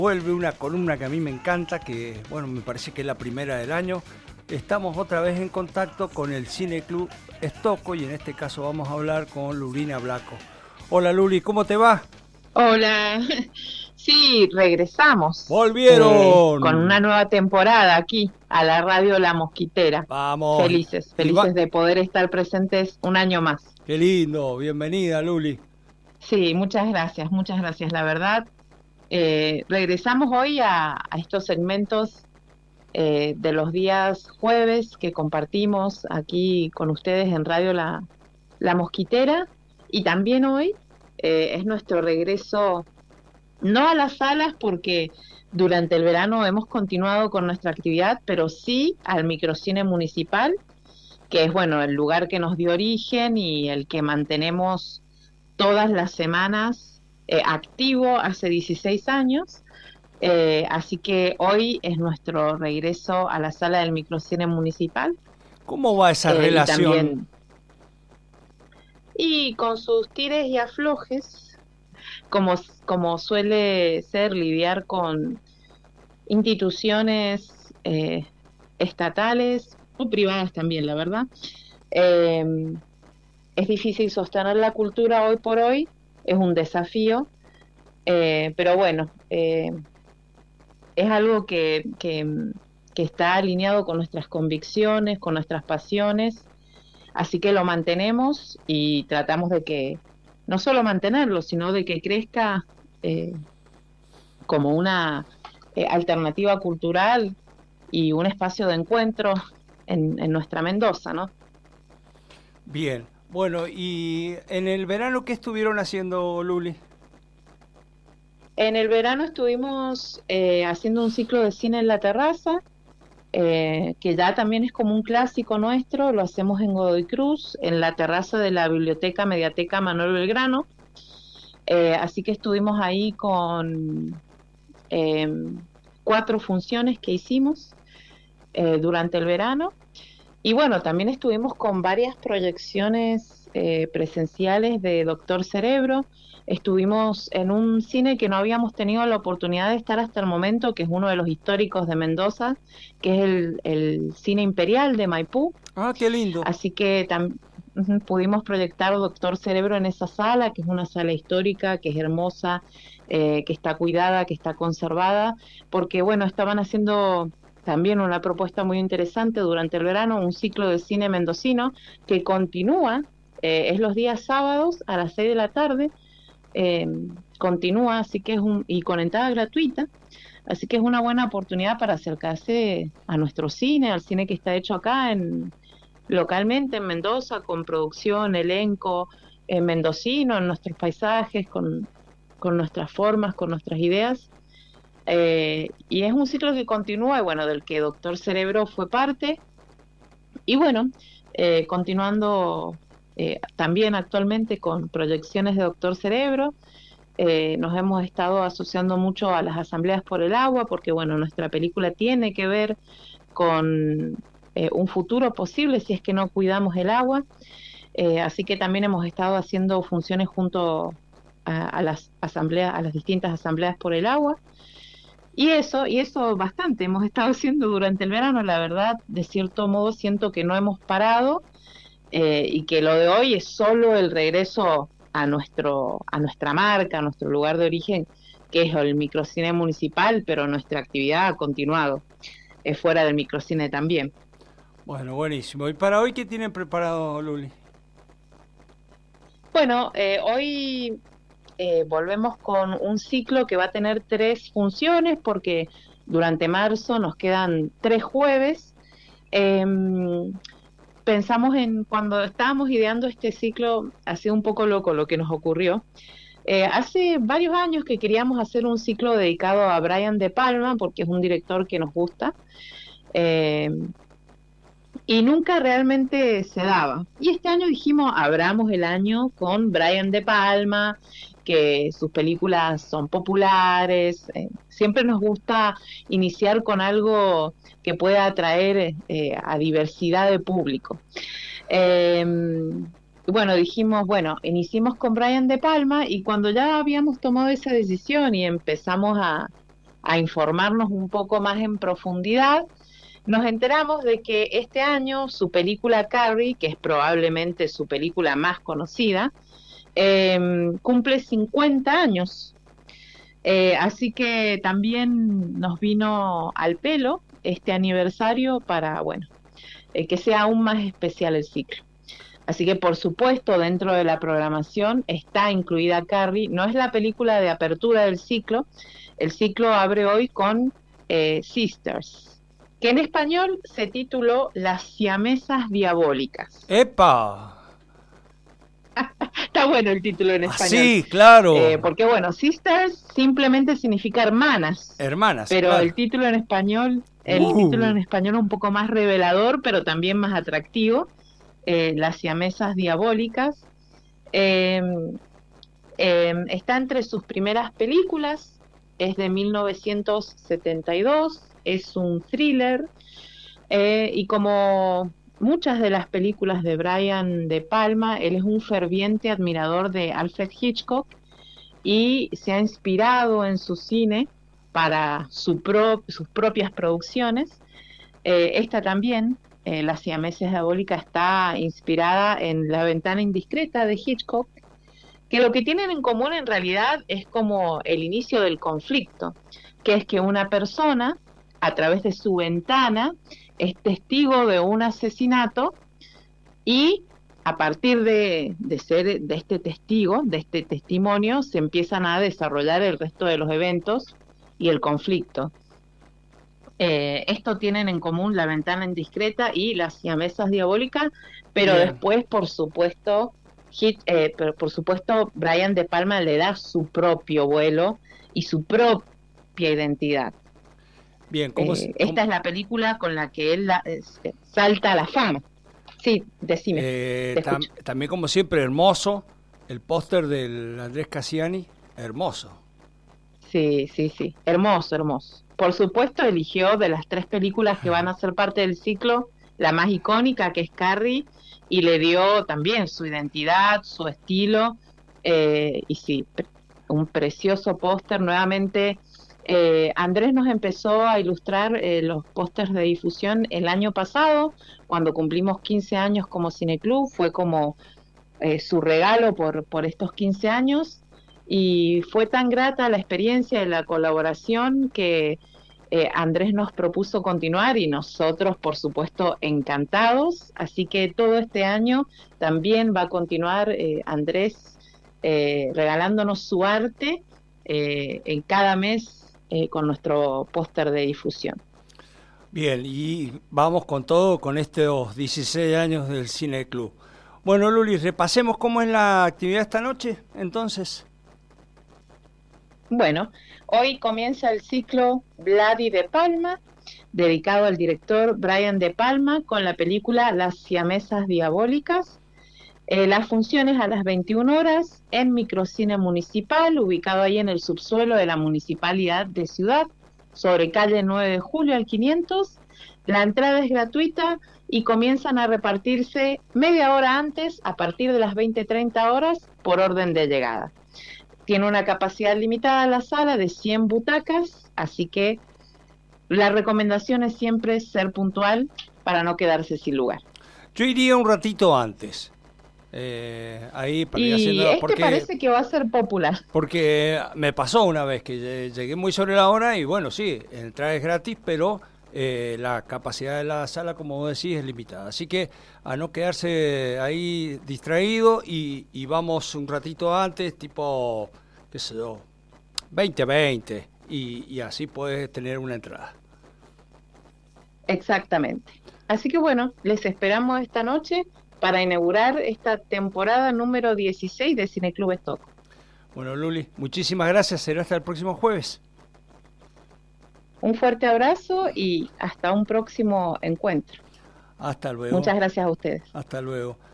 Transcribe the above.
Vuelve una columna que a mí me encanta, que bueno, me parece que es la primera del año. Estamos otra vez en contacto con el Cine Club Estoco y en este caso vamos a hablar con Lulina Blanco. Hola Luli, ¿cómo te va? Hola, sí, regresamos con una ¡Volvieron! nueva temporada aquí a la radio La Mosquitera. Vamos, Felices, y va, felices de poder estar presentes un año más. qué lindo, bienvenida Luli. Sí, muchas gracias. La verdad, regresamos hoy a estos segmentos de los días jueves que compartimos aquí con ustedes en Radio La Mosquitera y también hoy es nuestro regreso. No a las salas porque durante el verano hemos continuado con nuestra actividad, pero sí al microcine municipal, que es bueno, el lugar que nos dio origen y el que mantenemos todas las semanas activo hace 16 años. Así que hoy es nuestro regreso a la sala del microcine municipal ¿Cómo va esa y relación? también, y con sus tires y aflojes, como, como suele ser lidiar con instituciones estatales o privadas también, la verdad. Eh, es difícil sostener la cultura hoy por hoy, es un desafío, pero bueno, es algo que está alineado con nuestras convicciones, con nuestras pasiones, así que lo mantenemos y tratamos de que no solo mantenerlo, sino de que crezca eh, como una alternativa cultural y un espacio de encuentro en nuestra Mendoza, ¿no? Bien, bueno, y en el verano, ¿qué estuvieron haciendo Luli? En el verano estuvimos haciendo un ciclo de cine en la terraza, que ya también es como un clásico nuestro, lo hacemos en Godoy Cruz, en la terraza de la Biblioteca Mediateca Manuel Belgrano. Así que estuvimos ahí con eh, 4 funciones que hicimos durante el verano. Y bueno, también estuvimos con varias proyecciones presenciales de Doctor Cerebro. Estuvimos en un cine que no habíamos tenido la oportunidad de estar hasta el momento, que es uno de los históricos de Mendoza, que es el Cine Imperial de Maipú. Ah, qué lindo. Así que pudimos proyectar Doctor Cerebro en esa sala, que es una sala histórica, que es hermosa, que está cuidada, que está conservada, porque bueno, estaban haciendo también una propuesta muy interesante durante el verano, un ciclo de cine mendocino que continúa, es los días sábados a las 6 de la tarde, eh, continúa, así que y con entrada gratuita, así que es una buena oportunidad para acercarse a nuestro cine, al cine que está hecho acá localmente en Mendoza, con producción, elenco mendocino, en nuestros paisajes, con nuestras formas, con nuestras ideas. Y es un ciclo que continúa, y bueno, del que Doctor Cerebro fue parte. Y bueno, continuando también actualmente con proyecciones de Doctor Cerebro, nos hemos estado asociando mucho a las asambleas por el agua, porque bueno, nuestra película tiene que ver con un futuro posible si es que no cuidamos el agua. Así que también hemos estado haciendo funciones junto a las asambleas, a las distintas asambleas por el agua. Y eso bastante hemos estado haciendo durante el verano, la verdad, de cierto modo siento que no hemos parado y que lo de hoy es solo el regreso a nuestra marca, a nuestro lugar de origen, que es el microcine municipal, pero nuestra actividad ha continuado fuera del microcine también. Bueno, buenísimo. ¿Y para hoy qué tienen preparado, Luli? Bueno, hoy volvemos con un ciclo que va a tener 3 funciones porque durante marzo nos quedan 3 jueves. Em, Pensamos en cuando estábamos ideando este ciclo, ha sido un poco loco lo que nos ocurrió. Hace varios años que queríamos hacer un ciclo dedicado a Brian De Palma porque es un director que nos gusta. Y nunca realmente se daba. Y este año dijimos, abramos el año con Brian De Palma, que sus películas son populares. Siempre nos gusta iniciar con algo que pueda atraer a diversidad de público. Eh, bueno, dijimos, bueno, iniciemos con Brian De Palma y cuando ya habíamos tomado esa decisión y empezamos a informarnos un poco más en profundidad, nos enteramos de que este año su película Carrie, que es probablemente su película más conocida, cumple 50 años. Así que también nos vino al pelo este aniversario para, bueno, que sea aún más especial el ciclo. Así que, por supuesto, dentro de la programación está incluida Carrie. No es la película de apertura del ciclo. El ciclo abre hoy con Sisters, que en español se tituló Las siamesas diabólicas. ¡Epa! Está bueno el título en Ah, español. sí, claro. Porque, bueno, Sisters simplemente significa hermanas. Hermanas, Pero claro. el título en español es un poco más revelador, pero también más atractivo. Las siamesas diabólicas. Eh, Está entre sus primeras películas, es de 1972, es un thriller, y como muchas de las películas de Brian De Palma, él es un ferviente admirador de Alfred Hitchcock y se ha inspirado en su cine para sus propias producciones. Esta también, La siamesa diabólica, está inspirada en La ventana indiscreta de Hitchcock, que lo que tienen en común en realidad es como el inicio del conflicto, que es que una persona, a través de su ventana, es testigo de un asesinato y a partir de ser de este testigo, de este testimonio, se empiezan a desarrollar el resto de los eventos y el conflicto. Esto tienen en común La ventana indiscreta y Las siamesas diabólicas, pero Bien. después, por supuesto, Brian De Palma le da su propio vuelo y su propia identidad. Bien, Esta es la película con la que él salta a la fama. Sí, decime, te escucho. También, como siempre, hermoso. El póster del Andrés Cassiani, hermoso. Sí, sí, sí, hermoso, hermoso. Por supuesto, eligió de las 3 películas que van a ser parte del ciclo, la más icónica, que es Carrie, y le dio también su identidad, su estilo, y sí, un precioso póster. Nuevamente, Andrés nos empezó a ilustrar los pósters de difusión el año pasado, cuando cumplimos 15 años como Cineclub, fue como su regalo por estos 15 años, y fue tan grata la experiencia de la colaboración que Andrés nos propuso continuar y nosotros, por supuesto, encantados. Así que todo este año también va a continuar Andrés regalándonos su arte en cada mes con nuestro póster de difusión. Bien, y vamos con todo con estos 16 años del Cine Club. Bueno, Luli, repasemos cómo es la actividad esta noche, entonces. Bueno, hoy comienza el ciclo Vladi De Palma, dedicado al director Brian De Palma, con la película Las siamesas diabólicas. Las funciones a las 21 horas en Microcine Municipal, ubicado ahí en el subsuelo de la Municipalidad de Ciudad, sobre calle 9 de Julio al 500. La entrada es gratuita y comienzan a repartirse media hora antes, a partir de las 20:30 horas, por orden de llegada. Tiene una capacidad limitada la sala de 100 butacas, así que la recomendación es siempre ser puntual para no quedarse sin lugar. Yo iría un ratito antes. Ahí para ir haciendo, parece que va a ser popular. Porque me pasó una vez que llegué muy sobre la hora y bueno, sí, entrar es gratis, pero la capacidad de la sala, como vos decís, es limitada. Así que a no quedarse ahí distraído y vamos un ratito antes, tipo, qué sé yo, 20:20, y así puedes tener una entrada. Exactamente. Así que bueno, les esperamos esta noche para inaugurar esta temporada número 16 de Cineclub Stock. Bueno, Luli, muchísimas gracias. Será hasta el próximo jueves. Un fuerte abrazo y hasta un próximo encuentro. Hasta luego. Muchas gracias a ustedes. Hasta luego.